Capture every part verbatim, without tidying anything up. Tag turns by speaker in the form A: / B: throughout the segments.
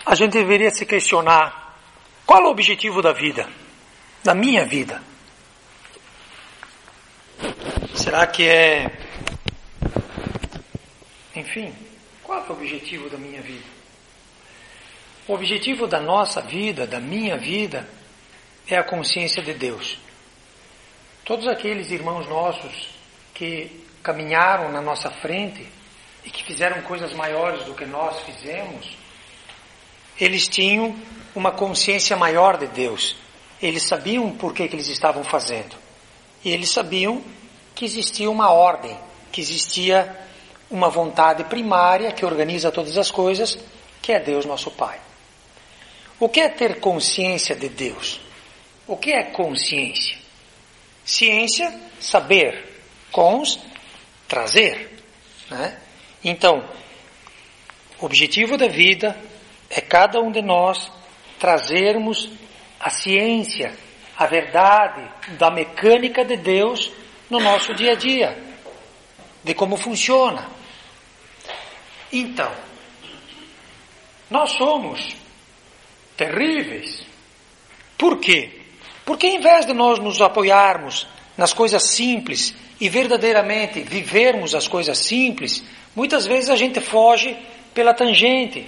A: a gente deveria se questionar qual é o objetivo da vida, da minha vida. Será que é, enfim, qual é o objetivo da minha vida? O objetivo da nossa vida, da minha vida, é a consciência de Deus. Todos aqueles irmãos nossos que caminharam na nossa frente e que fizeram coisas maiores do que nós fizemos, eles tinham uma consciência maior de Deus. Eles sabiam por que, que eles estavam fazendo. E eles sabiam que existia uma ordem, que existia uma vontade primária que organiza todas as coisas, que é Deus nosso Pai. O que é ter consciência de Deus? O que é consciência? Ciência, saber. Cons, trazer. Né? Então, o objetivo da vida é cada um de nós trazermos a ciência, a verdade da mecânica de Deus no nosso dia a dia, de como funciona. Então, nós somos terríveis. Por quê? Porque em vez de nós nos apoiarmos nas coisas simples e verdadeiramente vivermos as coisas simples, muitas vezes a gente foge pela tangente.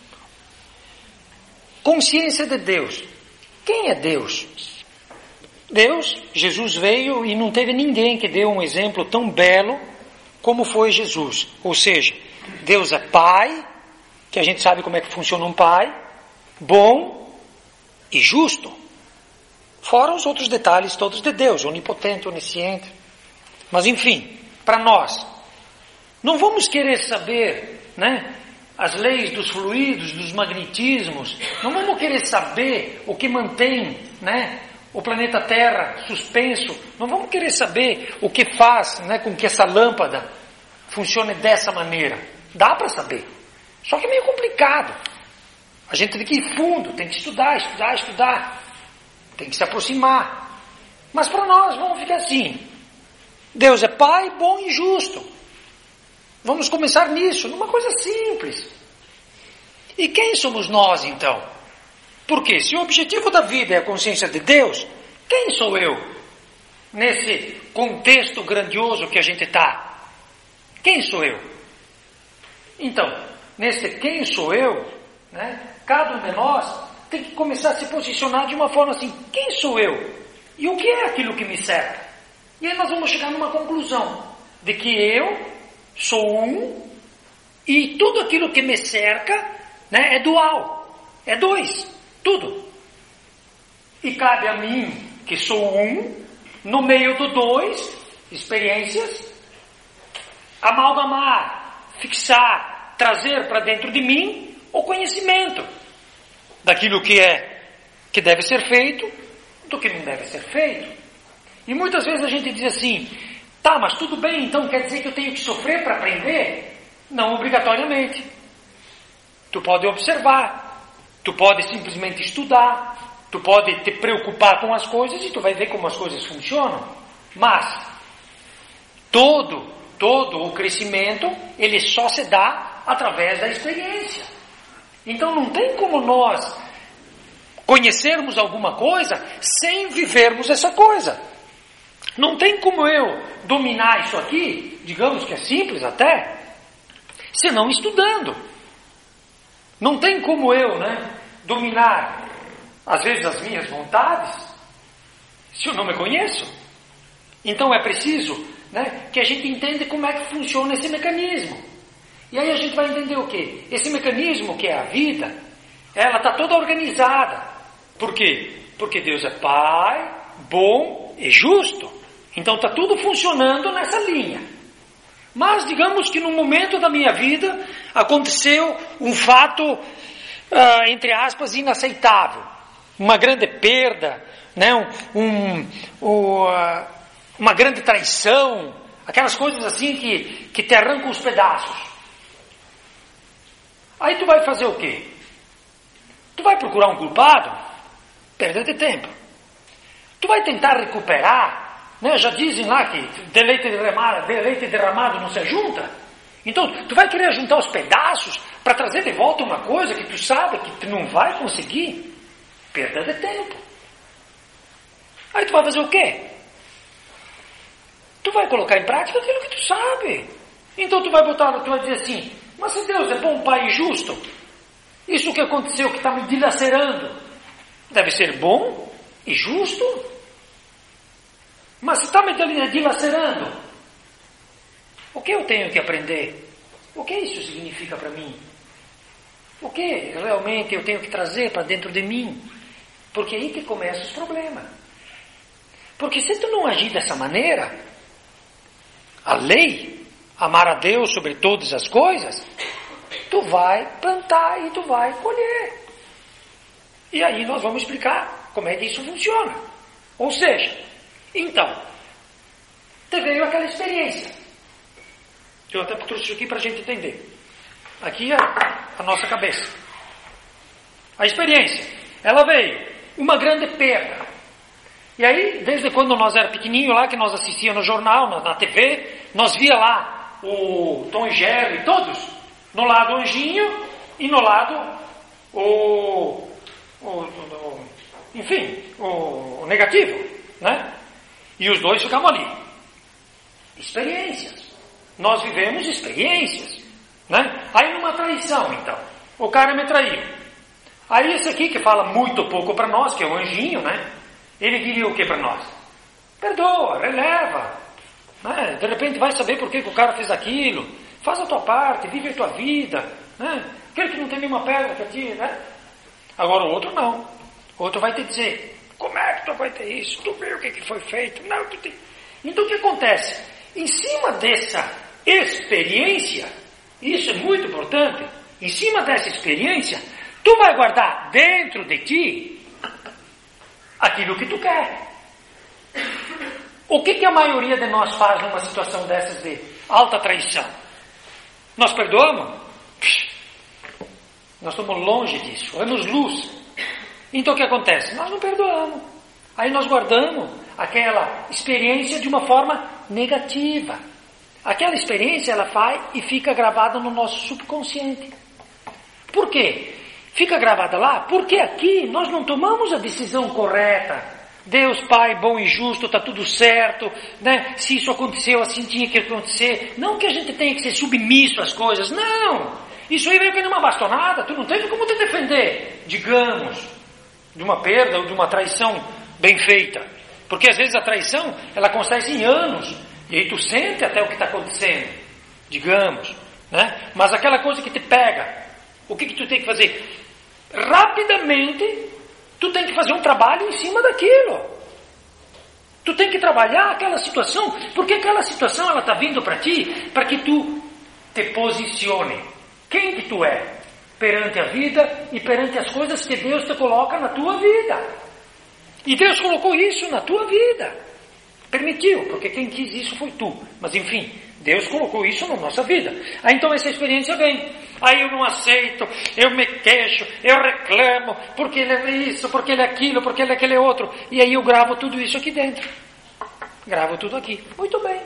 A: Consciência de Deus. Quem é Deus? Deus, Jesus veio e não teve ninguém que deu um exemplo tão belo como foi Jesus. Ou seja, Deus é Pai, que a gente sabe como é que funciona um pai, bom e justo. Fora os outros detalhes todos de Deus, onipotente, onisciente. Mas enfim, para nós, não vamos querer saber, né, as leis dos fluidos, dos magnetismos, não vamos querer saber o que mantém, né, o planeta Terra suspenso, não vamos querer saber o que faz, né, com que essa lâmpada funcione dessa maneira. Dá para saber, só que é meio complicado. A gente tem que ir fundo, tem que estudar, estudar, estudar, tem que se aproximar. Mas para nós, vamos ficar assim: Deus é Pai, bom e justo. Vamos começar nisso, numa coisa simples. E quem somos nós, então? Porque se o objetivo da vida é a consciência de Deus, quem sou eu? Nesse contexto grandioso que a gente está. Quem sou eu? Então, nesse quem sou eu, né, cada um de nós tem que começar a se posicionar de uma forma assim: quem sou eu? E o que é aquilo que me cerca? E aí nós vamos chegar numa conclusão de que eu sou um, e tudo aquilo que me cerca, né, é dual, é dois, tudo. E cabe a mim, que sou um, no meio do dois, experiências, amalgamar, fixar, trazer para dentro de mim o conhecimento daquilo que é, que deve ser feito, do que não deve ser feito. E muitas vezes a gente diz assim: tá, mas tudo bem, então quer dizer que eu tenho que sofrer para aprender? Não obrigatoriamente. Tu pode observar, tu pode simplesmente estudar, tu pode te preocupar com as coisas e tu vai ver como as coisas funcionam. Mas todo, todo o crescimento, ele só se dá através da experiência. Então não tem como nós conhecermos alguma coisa sem vivermos essa coisa. Não tem como eu dominar isso aqui, digamos que é simples até, senão estudando. Não tem como eu, né, dominar, às vezes, as minhas vontades, se eu não me conheço. Então é preciso, né, que a gente entenda como é que funciona esse mecanismo. E aí a gente vai entender o quê? Esse mecanismo que é a vida, ela está toda organizada. Por quê? Porque Deus é Pai, bom e justo. Então está tudo funcionando nessa linha. Mas digamos que no momento da minha vida aconteceu um fato, uh, entre aspas, inaceitável. Uma grande perda, né? um, um, uh, uma grande traição, aquelas coisas assim que, que te arrancam os pedaços. Aí tu vai fazer o quê? Tu vai procurar um culpado? Perda de tempo. Tu vai tentar recuperar? Né? Já dizem lá que de leite derramado, de leite derramado não se junta. Então, tu vai querer juntar os pedaços para trazer de volta uma coisa que tu sabe que tu não vai conseguir? Perda de tempo. Aí tu vai fazer o quê? Tu vai colocar em prática aquilo que tu sabe. Então tu vai botar, tu vai dizer assim, mas se Deus é bom pai e justo, isso que aconteceu que está me dilacerando, deve ser bom e justo? Mas se está me dilacerando, o que eu tenho que aprender? O que isso significa para mim? O que realmente eu tenho que trazer para dentro de mim? Porque é aí que começam os problemas. Porque se tu não agir dessa maneira, a lei, amar a Deus sobre todas as coisas, tu vai plantar e tu vai colher. E aí nós vamos explicar como é que isso funciona. Ou seja, então, te veio aquela experiência. Eu até trouxe isso aqui para a gente entender. Aqui é a nossa cabeça. A experiência. Ela veio. Uma grande perda. E aí, desde quando nós era pequenininho lá, que nós assistíamos no jornal, na, na T V, nós via lá o Tom e Jerry, todos, no lado o anjinho e no lado o, o, o enfim, o, o negativo, né? E os dois ficavam ali. Experiências. Nós vivemos experiências, né? Aí numa traição, então, o cara me traiu. Aí esse aqui que fala muito pouco para nós, que é o anjinho, né? Ele diria o que para nós? Perdoa, releva, né? De repente vai saber por que, que o cara fez aquilo. Faz a tua parte, vive a tua vida, né? Aquele que não tem nenhuma pedra para ti, né? Agora o outro não. O outro vai te dizer, como é que tu vai ter isso? Tu viu o que, que foi feito? Não, tu tem... Então o que acontece? Em cima dessa experiência, isso é muito importante, em cima dessa experiência, tu vai guardar dentro de ti aquilo que tu quer. O que, que a maioria de nós faz numa situação dessas de alta traição? Nós perdoamos? Nós estamos longe disso, anos-luz. Então o que acontece? Nós não perdoamos. Aí nós guardamos aquela experiência de uma forma negativa. Aquela experiência ela vai e fica gravada no nosso subconsciente. Por quê? Fica gravada lá porque aqui nós não tomamos a decisão correta. Deus Pai bom e justo, está tudo certo, né? Se isso aconteceu assim tinha que acontecer. Não que a gente tenha que ser submisso às coisas, não. Isso aí veio que nem uma bastonada, tu não teve como te defender, digamos, de uma perda ou de uma traição bem feita. Porque às vezes a traição, ela acontece em anos, e aí tu sente até o que está acontecendo, digamos, né? Mas aquela coisa que te pega, o que, que tu tem que fazer? Rapidamente, tu tem que fazer um trabalho em cima daquilo. Tu tem que trabalhar aquela situação, porque aquela situação ela está vindo para ti, para que tu te posicione. Quem que tu é? Perante a vida e perante as coisas que Deus te coloca na tua vida. E Deus colocou isso na tua vida. Permitiu, porque quem quis isso foi tu. Mas enfim, Deus colocou isso na nossa vida. Aí então essa experiência vem. Aí eu não aceito, eu me queixo, eu reclamo, porque ele é isso, porque ele é aquilo, porque ele é aquele outro. E aí eu gravo tudo isso aqui dentro. Gravo tudo aqui. Muito bem.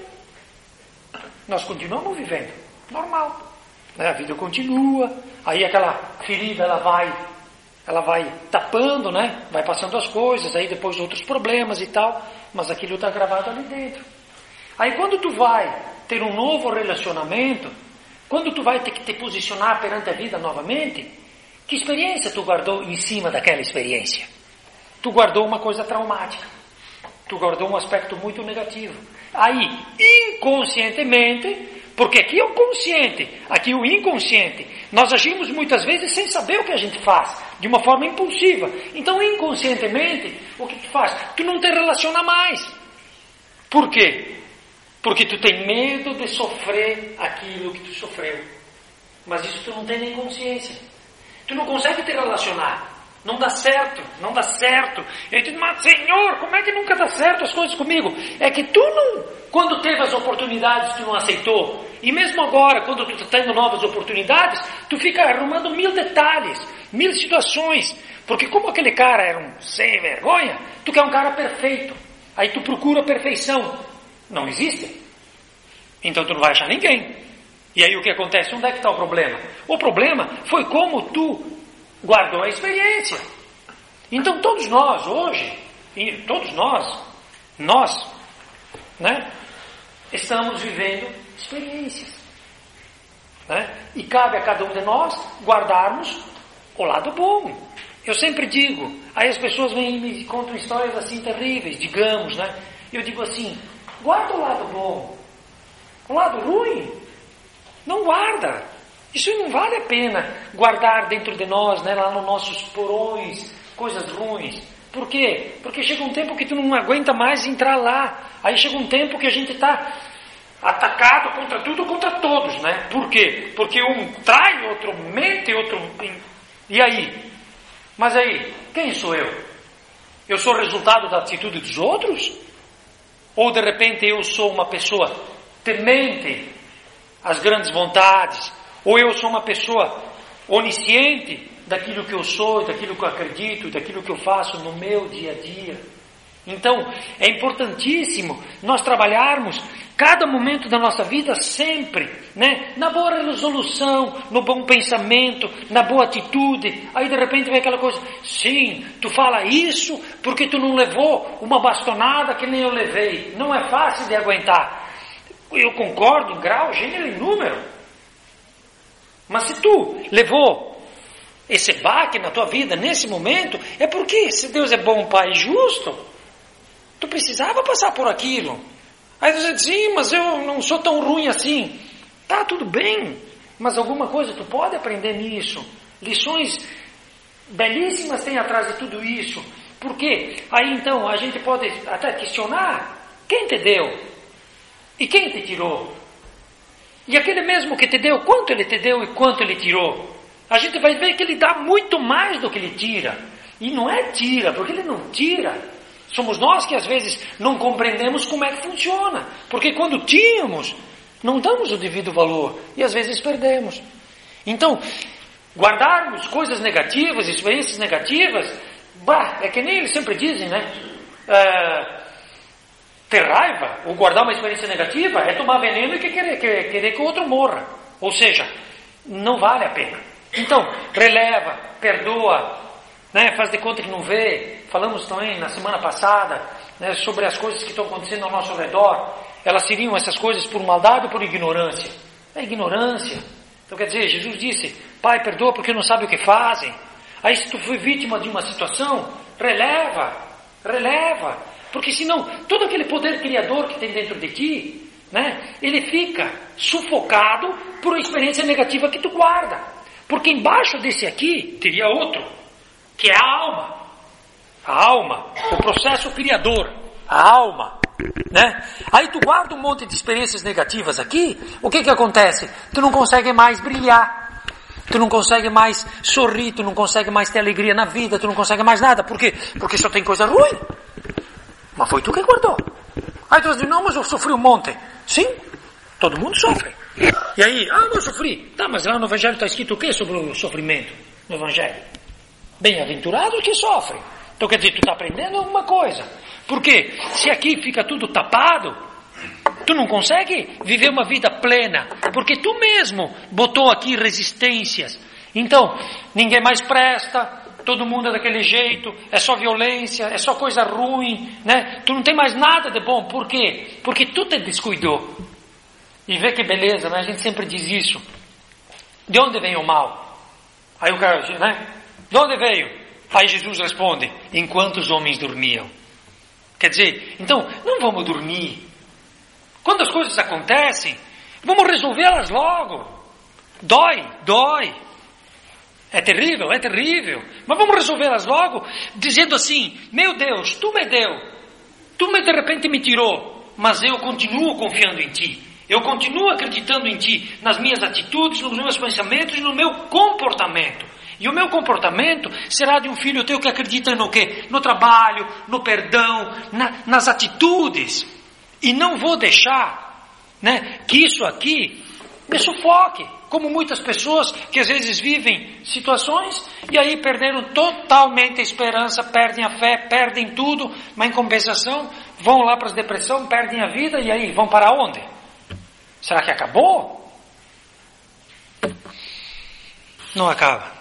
A: Nós continuamos vivendo. Normal. A vida continua. Aí aquela ferida ela vai... Ela vai tapando, né? Vai passando as coisas, aí depois outros problemas e tal, mas aquilo está gravado ali dentro. Aí quando tu vai ter um novo relacionamento, quando tu vai ter que te posicionar perante a vida novamente, que experiência tu guardou em cima daquela experiência? Tu guardou uma coisa traumática. Tu guardou um aspecto muito negativo. Aí, inconscientemente, porque aqui é o consciente, aqui é o inconsciente. Nós agimos muitas vezes sem saber o que a gente faz, de uma forma impulsiva. Então, inconscientemente, o que tu faz? Tu não te relaciona mais. Por quê? Porque tu tem medo de sofrer aquilo que tu sofreu. Mas isso tu não tem nem consciência. Tu não consegue te relacionar. Não dá certo, não dá certo. Eu digo, mas Senhor, como é que nunca dá certo as coisas comigo? É que tu não, quando teve as oportunidades, tu não aceitou. E mesmo agora, quando tu está tendo novas oportunidades, tu fica arrumando mil detalhes, mil situações. Porque como aquele cara era um sem vergonha, tu quer um cara perfeito. Aí tu procura a perfeição. Não existe. Então tu não vai achar ninguém. E aí o que acontece? Onde é que está o problema? O problema foi como tu guardou a experiência. Então todos nós hoje, todos nós, nós, né, estamos vivendo experiências. Né? E cabe a cada um de nós guardarmos o lado bom. Eu sempre digo, aí as pessoas vêm e me contam histórias assim terríveis, digamos, né? Eu digo assim, guarda o lado bom. O lado ruim, não guarda. Isso não vale a pena guardar dentro de nós, né, lá nos nossos porões, coisas ruins. Por quê? Porque chega um tempo que tu não aguenta mais entrar lá. Aí chega um tempo que a gente está atacado contra tudo, contra todos, né? Por quê? Porque um trai, outro mente, outro... E aí? Mas aí, quem sou eu? Eu sou resultado da atitude dos outros? Ou de repente eu sou uma pessoa temente às grandes vontades? Ou eu sou uma pessoa onisciente daquilo que eu sou, daquilo que eu acredito, daquilo que eu faço no meu dia a dia? Então, é importantíssimo nós trabalharmos cada momento da nossa vida sempre, né? Na boa resolução, no bom pensamento, na boa atitude. Aí de repente vem aquela coisa, sim, tu fala isso porque tu não levou uma bastonada que nem eu levei. Não é fácil de aguentar. Eu concordo em grau, gênero e número. Mas se tu levou esse baque na tua vida nesse momento, é porque se Deus é bom Pai justo, tu precisava passar por aquilo. Aí você diz, sim, mas eu não sou tão ruim assim. Tá, tudo bem, mas alguma coisa tu pode aprender nisso. Lições belíssimas tem atrás de tudo isso. Por quê? Aí então a gente pode até questionar, quem te deu? E quem te tirou? E aquele mesmo que te deu, quanto ele te deu e quanto ele tirou? A gente vai ver que ele dá muito mais do que ele tira. E não é tira, porque ele não tira. Somos nós que às vezes não compreendemos como é que funciona. Porque quando tínhamos, não damos o devido valor. E às vezes perdemos. Então, guardarmos coisas negativas, experiências negativas, bah, é que nem eles sempre dizem, né? É, ter raiva, ou guardar uma experiência negativa, é tomar veneno e querer, querer, querer que o outro morra. Ou seja, não vale a pena. Então, releva, perdoa, né, faz de conta que não vê. Falamos também na semana passada, né, sobre as coisas que estão acontecendo ao nosso redor. Elas seriam essas coisas por maldade ou por ignorância? É ignorância. Então quer dizer, Jesus disse, Pai, perdoa porque não sabe o que fazem. Aí se tu foi vítima de uma situação, releva, releva. Porque senão, todo aquele poder criador que tem dentro de ti, né, ele fica sufocado por uma experiência negativa que tu guarda. Porque embaixo desse aqui, teria outro, que é a alma. A alma, o processo criador, a alma, né? Aí tu guarda um monte de experiências negativas aqui, o que que acontece? Tu não consegue mais brilhar, tu não consegue mais sorrir, tu não consegue mais ter alegria na vida, tu não consegue mais nada. Por quê? Porque só tem coisa ruim. Mas foi tu que guardou. Aí tu diz, não, mas eu sofri um monte. Sim, todo mundo sofre. E aí, ah, eu sofri. Tá, mas lá no Evangelho está escrito o que sobre o sofrimento? No Evangelho? Bem-aventurado que sofre. Então quer dizer, tu está aprendendo alguma coisa. Porque se aqui fica tudo tapado, tu não consegue viver uma vida plena. Porque tu mesmo botou aqui resistências. Então, ninguém mais presta, todo mundo é daquele jeito, é só violência, é só coisa ruim, né? Tu não tem mais nada de bom. Por quê? Porque tu te descuidou. E vê que beleza, né? A gente sempre diz isso. De onde vem o mal? Aí o cara, né? De onde veio? Aí Jesus responde, enquanto os homens dormiam. Quer dizer, então, não vamos dormir. Quando as coisas acontecem, vamos resolvê-las logo. Dói, dói. É terrível, é terrível. Mas vamos resolvê-las logo, dizendo assim, meu Deus, tu me deu. Tu me de repente me tirou, mas eu continuo confiando em ti. Eu continuo acreditando em ti, nas minhas atitudes, nos meus pensamentos e no meu comportamento. E o meu comportamento será de um filho teu que acredita no quê? No trabalho, no perdão, na, nas atitudes. E não vou deixar, né, que isso aqui me sufoque. Como muitas pessoas que às vezes vivem situações e aí perderam totalmente a esperança, perdem a fé, perdem tudo, mas em compensação vão lá para as depressões, perdem a vida e aí vão para onde? Será que acabou? não acaba.